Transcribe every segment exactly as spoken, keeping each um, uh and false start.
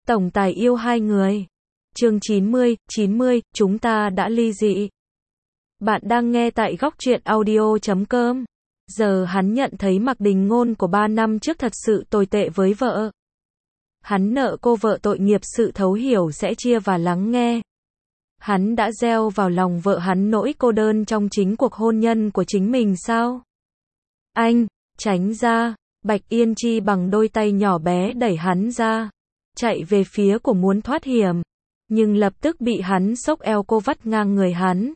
Tổng tài yêu hai người. Chương chín mươi, chín mươi, chúng ta đã ly dị. Bạn đang nghe tại góc truyện audio chấm com. Giờ hắn nhận thấy Mạc Đình Ngôn của ba năm trước thật sự tồi tệ với vợ. Hắn nợ cô vợ tội nghiệp sự thấu hiểu sẽ chia và lắng nghe. Hắn đã gieo vào lòng vợ hắn nỗi cô đơn trong chính cuộc hôn nhân của chính mình sao? Anh, tránh ra. Bạch Yên Chi bằng đôi tay nhỏ bé đẩy hắn ra, chạy về phía của muốn thoát hiểm, nhưng lập tức bị hắn xốc eo cô vắt ngang người hắn.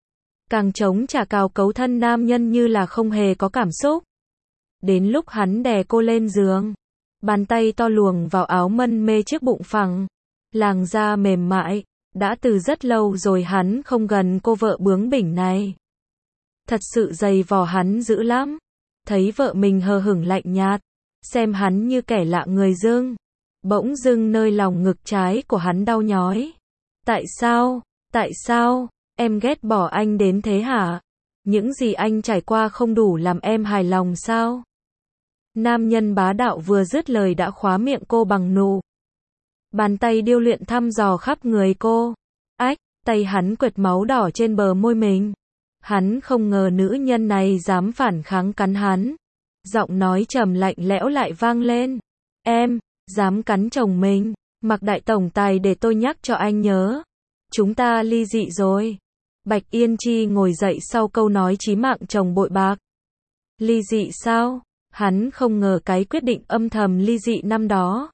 Càng chống trả cào cấu thân nam nhân như là không hề có cảm xúc. Đến lúc hắn đè cô lên giường, bàn tay to luồng vào áo mân mê chiếc bụng phẳng, làn da mềm mại, đã từ rất lâu rồi hắn không gần cô vợ bướng bỉnh này. Thật sự dày vò hắn dữ lắm. Thấy vợ mình hờ hững lạnh nhạt, xem hắn như kẻ lạ người dưng. Bỗng dưng nơi lòng ngực trái của hắn đau nhói. Tại sao, tại sao, em ghét bỏ anh đến thế hả? Những gì anh trải qua không đủ làm em hài lòng sao? Nam nhân bá đạo vừa dứt lời đã khóa miệng cô bằng nụ. Bàn tay điêu luyện thăm dò khắp người cô. Ách, tay hắn quệt máu đỏ trên bờ môi mình. Hắn không ngờ nữ nhân này dám phản kháng cắn hắn. Giọng nói trầm lạnh lẽo lại vang lên. Em, dám cắn chồng mình. Mạc đại tổng tài để tôi nhắc cho anh nhớ. Chúng ta ly dị rồi. Bạch Yên Chi ngồi dậy sau câu nói chí mạng chồng bội bạc. Ly dị sao? Hắn không ngờ cái quyết định âm thầm ly dị năm đó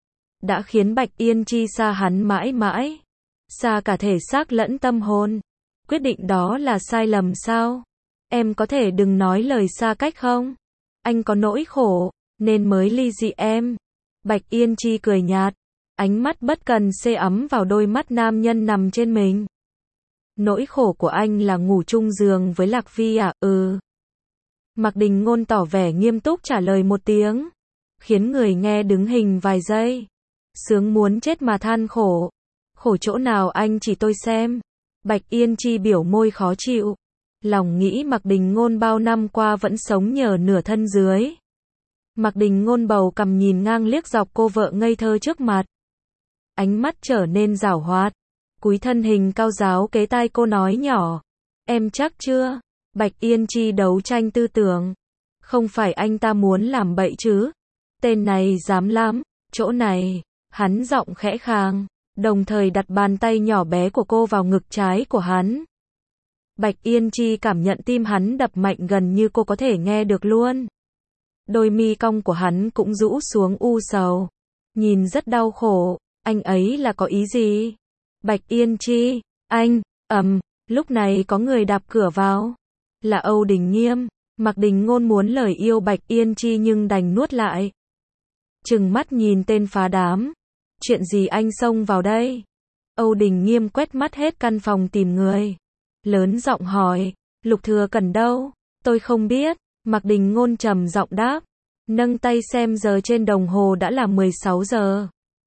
đã khiến Bạch Yên Chi xa hắn mãi mãi. Xa cả thể xác lẫn tâm hồn. Quyết định đó là sai lầm sao? Em có thể đừng nói lời xa cách không? Anh có nỗi khổ, nên mới ly dị em. Bạch Yên Chi cười nhạt, ánh mắt bất cần xê ấm vào đôi mắt nam nhân nằm trên mình. Nỗi khổ của anh là ngủ chung giường với Lạc Phi à? Ừ. Mạc Đình Ngôn tỏ vẻ nghiêm túc trả lời một tiếng, khiến người nghe đứng hình vài giây. Sướng muốn chết mà than khổ. Khổ chỗ nào anh chỉ tôi xem. Bạch Yên Chi biểu môi khó chịu. Lòng nghĩ Mạc Đình Ngôn bao năm qua vẫn sống nhờ nửa thân dưới. Mạc Đình Ngôn bầu cằm nhìn ngang liếc dọc cô vợ ngây thơ trước mặt. Ánh mắt trở nên giảo hoạt. Cúi thân hình cao giáo kế tai cô nói nhỏ. Em chắc chưa? Bạch Yên Chi đấu tranh tư tưởng. Không phải anh ta muốn làm bậy chứ? Tên này dám lắm. Chỗ này. Hắn giọng khẽ khàng, đồng thời đặt bàn tay nhỏ bé của cô vào ngực trái của hắn. Bạch Yên Chi cảm nhận tim hắn đập mạnh gần như cô có thể nghe được luôn. Đôi mi cong của hắn cũng rũ xuống u sầu. Nhìn rất đau khổ, anh ấy là có ý gì? Bạch Yên Chi, anh, ầm, lúc này có người đạp cửa vào. Là Âu Đình Nghiêm. Mạc Đình Ngôn muốn lời yêu Bạch Yên Chi nhưng đành nuốt lại. Trừng mắt nhìn tên phá đám. Chuyện gì anh xông vào đây? Âu Đình Nghiêm quét mắt hết căn phòng tìm người. Lớn giọng hỏi, Lục Thừa Cẩn đâu? Tôi không biết. Mạc Đình Ngôn trầm giọng đáp. Nâng tay xem giờ trên đồng hồ đã là mười sáu giờ.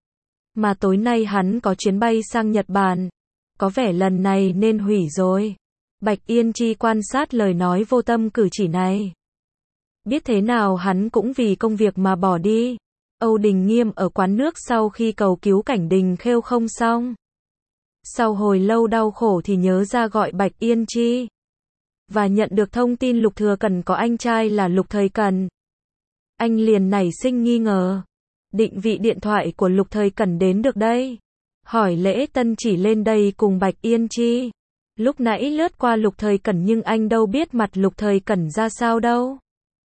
Mà tối nay hắn có chuyến bay sang Nhật Bản. Có vẻ lần này nên hủy rồi. Bạch Yên Chi quan sát lời nói vô tâm cử chỉ này. Biết thế nào hắn cũng vì công việc mà bỏ đi. Âu Đình Nghiêm ở quán nước sau khi cầu cứu Cảnh Đình Khêu không xong. Sau hồi lâu đau khổ thì nhớ ra gọi Bạch Yên Chi. Và nhận được thông tin Lục Thừa Cẩn có anh trai là Lục Thời Cẩn. Anh liền nảy sinh nghi ngờ. Định vị điện thoại của Lục Thời Cẩn đến được đây. Hỏi Lễ Tân chỉ lên đây cùng Bạch Yên Chi. Lúc nãy lướt qua Lục Thời Cẩn nhưng anh đâu biết mặt Lục Thời Cẩn ra sao đâu.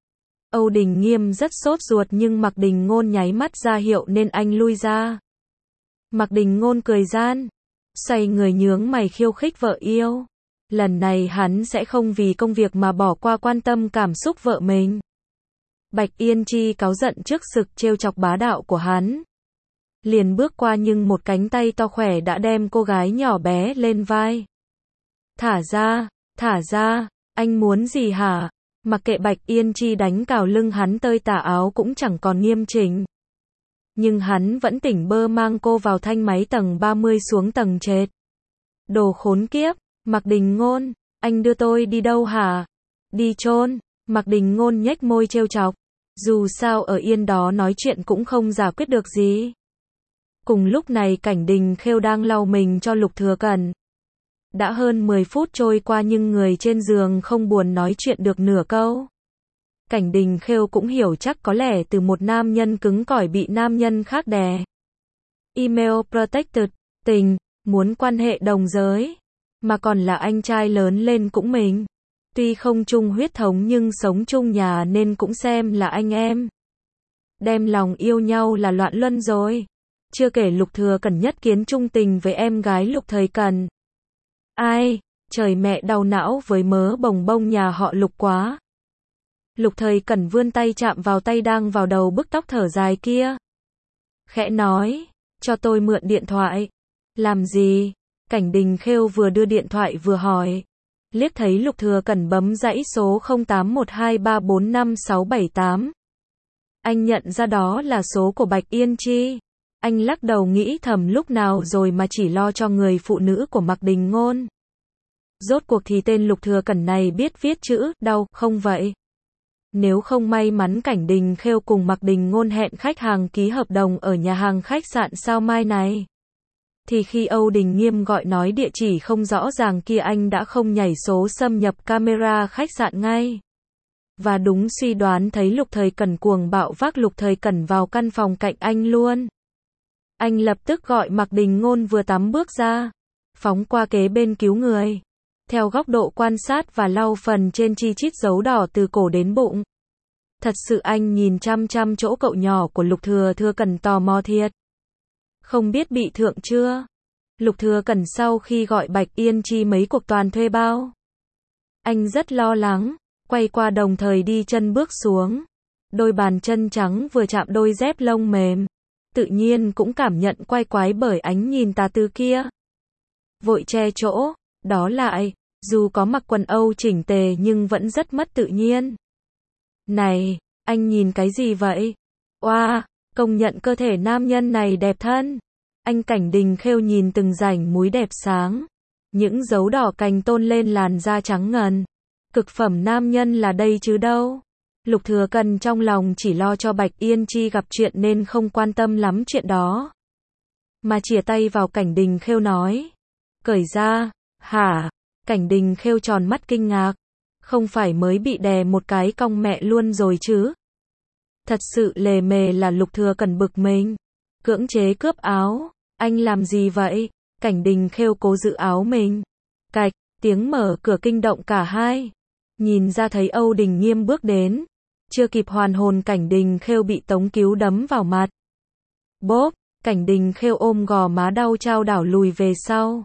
Âu Đình Nghiêm rất sốt ruột nhưng Mạc Đình Ngôn nháy mắt ra hiệu nên anh lui ra. Mạc Đình Ngôn cười gian, xoay người nhướng mày khiêu khích vợ yêu. Lần này hắn sẽ không vì công việc mà bỏ qua quan tâm cảm xúc vợ mình. Bạch Yên Chi cáu giận trước sực trêu chọc bá đạo của hắn. Liền bước qua nhưng một cánh tay to khỏe đã đem cô gái nhỏ bé lên vai. Thả ra, thả ra, anh muốn gì hả? Mặc kệ Bạch Yên Chi đánh cào lưng hắn tơi tả áo cũng chẳng còn nghiêm chỉnh. Nhưng hắn vẫn tỉnh bơ mang cô vào thang máy tầng ba mươi xuống tầng trệt. Đồ khốn kiếp, Mạc Đình Ngôn, anh đưa tôi đi đâu hả? Đi chôn. Mạc Đình Ngôn nhếch môi trêu chọc. Dù sao ở yên đó nói chuyện cũng không giải quyết được gì. Cùng lúc này Cảnh Đình Khêu đang lau mình cho Lục Thừa Cẩn. Đã hơn mười phút trôi qua nhưng người trên giường không buồn nói chuyện được nửa câu. Cảnh Đình Khêu cũng hiểu chắc có lẽ từ một nam nhân cứng cỏi bị nam nhân khác đè. Email protected, tình, muốn quan hệ đồng giới, mà còn là anh trai lớn lên cũng mình. Tuy không chung huyết thống nhưng sống chung nhà nên cũng xem là anh em. Đem lòng yêu nhau là loạn luân rồi. Chưa kể Lục Thừa Cẩn nhất kiến trung tình với em gái Lục Thời Cẩn. Ai, trời mẹ đau não với mớ bồng bông nhà họ Lục quá. Lục Thời Cẩn vươn tay chạm vào tay đang vào đầu bức tóc thở dài kia. Khẽ nói, cho tôi mượn điện thoại. Làm gì? Cảnh Đình Khêu vừa đưa điện thoại vừa hỏi. Liếc thấy Lục Thừa Cẩn bấm dãy số không tám một hai ba bốn năm sáu bảy tám. Anh nhận ra đó là số của Bạch Yên Chi. Anh lắc đầu nghĩ thầm lúc nào rồi mà chỉ lo cho người phụ nữ của Mạc Đình Ngôn. Rốt cuộc thì tên Lục Thừa Cẩn này biết viết chữ đau không vậy? Nếu không may mắn Cảnh Đình Khêu cùng Mạc Đình Ngôn hẹn khách hàng ký hợp đồng ở nhà hàng khách sạn Sao Mai này, thì khi Âu Đình Nghiêm gọi nói địa chỉ không rõ ràng kia anh đã không nhảy số xâm nhập camera khách sạn ngay. Và đúng suy đoán thấy Lục Thời Cẩn cuồng bạo vác Lục Thời Cẩn vào căn phòng cạnh anh luôn. Anh lập tức gọi Mạc Đình Ngôn vừa tắm bước ra, phóng qua kế bên cứu người. Theo góc độ quan sát và lau phần trên chi chít dấu đỏ từ cổ đến bụng. Thật sự anh nhìn chăm chăm chỗ cậu nhỏ của Lục Thừa Thừa Cẩn tò mò thiệt. Không biết bị thượng chưa? Lục Thừa Cẩn sau khi gọi Bạch Yên Chi mấy cuộc toàn thuê bao. Anh rất lo lắng, quay qua đồng thời đi chân bước xuống. Đôi bàn chân trắng vừa chạm đôi dép lông mềm. Tự nhiên cũng cảm nhận quay quái bởi ánh nhìn tà tư kia. Vội che chỗ, đó lại, dù có mặc quần Âu chỉnh tề nhưng vẫn rất mất tự nhiên. Này, anh nhìn cái gì vậy? Oa, wow, công nhận cơ thể nam nhân này đẹp thân. Anh Cảnh Đình Khêu nhìn từng rãnh múi đẹp sáng. Những dấu đỏ cành tôn lên làn da trắng ngần. Cực phẩm nam nhân là đây chứ đâu. Lục Thừa Cẩn trong lòng chỉ lo cho Bạch Yên Chi gặp chuyện nên không quan tâm lắm chuyện đó. Mà chìa tay vào Cảnh Đình Khêu nói. Cởi ra, hả? Cảnh Đình Khêu tròn mắt kinh ngạc. Không phải mới bị đè một cái cong mẹ luôn rồi chứ? Thật sự lề mề là Lục Thừa Cẩn bực mình. Cưỡng chế cướp áo. Anh làm gì vậy? Cảnh Đình Khêu cố giữ áo mình. Cạch, tiếng mở cửa kinh động cả hai. Nhìn ra thấy Âu Đình Nghiêm bước đến. Chưa kịp hoàn hồn Cảnh Đình Khêu bị Tống Cứu đấm vào mặt. Bốp, Cảnh Đình Khêu ôm gò má đau chao đảo lùi về sau.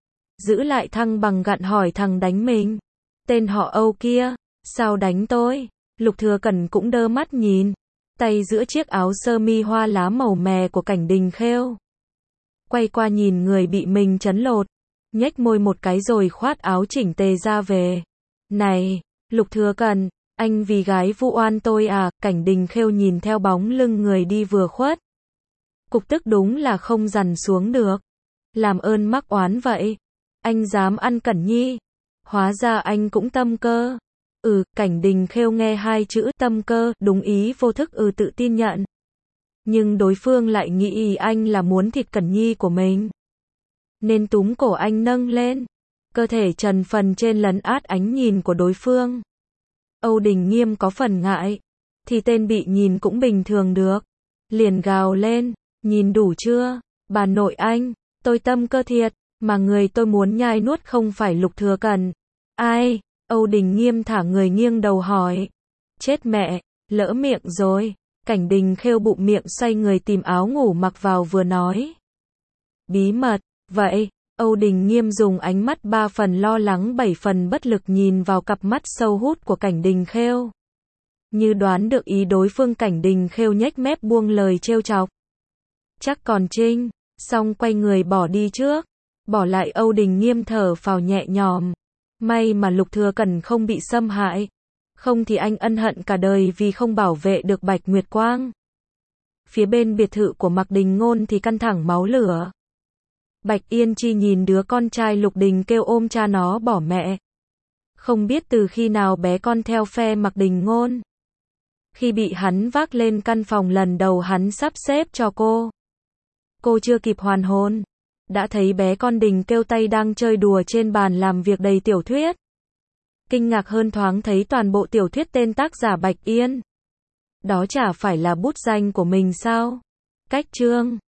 Giữ lại thăng bằng gặn hỏi thằng đánh mình. Tên họ Âu kia, sao đánh tôi? Lục Thừa Cẩn cũng đơ mắt nhìn. Tay giữa chiếc áo sơ mi hoa lá màu mè của Cảnh Đình Khêu. Quay qua nhìn người bị mình chấn lột. Nhếch môi một cái rồi khoát áo chỉnh tề ra về. Này, Lục Thừa Cẩn, anh vì gái vu oan tôi à? Cảnh Đình Khêu nhìn theo bóng lưng người đi vừa khuất. Cục tức đúng là không dằn xuống được. Làm ơn mắc oán vậy. Anh dám ăn Cẩn Nhi. Hóa ra anh cũng tâm cơ. Ừ, Cảnh Đình Khêu nghe hai chữ tâm cơ, đúng ý vô thức ừ tự tin nhận. Nhưng đối phương lại nghĩ anh là muốn thịt Cẩn Nhi của mình. Nên túm cổ anh nâng lên. Cơ thể trần phần trên lấn át ánh nhìn của đối phương. Âu Đình Nghiêm có phần ngại. Thì tên bị nhìn cũng bình thường được. Liền gào lên. Nhìn đủ chưa? Bà nội anh. Tôi tâm cơ thiệt. Mà người tôi muốn nhai nuốt không phải Lục Thừa Cẩn. Ai? Âu Đình Nghiêm thả người nghiêng đầu hỏi. Chết mẹ, lỡ miệng rồi. Cảnh Đình Khêu bụng miệng xoay người tìm áo ngủ mặc vào vừa nói. Bí mật, vậy? Âu Đình Nghiêm dùng ánh mắt ba phần lo lắng bảy phần bất lực nhìn vào cặp mắt sâu hút của Cảnh Đình Khêu. Như đoán được ý đối phương, Cảnh Đình Khêu nhếch mép buông lời trêu chọc. Chắc còn Trinh, xong quay người bỏ đi trước. Bỏ lại Âu Đình Nghiêm thở phào nhẹ nhõm. May mà Lục Thừa Cẩn không bị xâm hại. Không thì anh ân hận cả đời vì không bảo vệ được Bạch Nguyệt Quang. Phía bên biệt thự của Mạc Đình Ngôn thì căng thẳng máu lửa. Bạch Yên Chi nhìn đứa con trai Lục Đình kêu ôm cha nó bỏ mẹ. Không biết từ khi nào bé con theo phe Mạc Đình Ngôn. Khi bị hắn vác lên căn phòng lần đầu hắn sắp xếp cho cô. Cô chưa kịp hoàn hồn, đã thấy bé con Đình kêu tay đang chơi đùa trên bàn làm việc đầy tiểu thuyết. Kinh ngạc hơn thoáng thấy toàn bộ tiểu thuyết tên tác giả Bạch Yên. Đó chả phải là bút danh của mình sao? Cách chương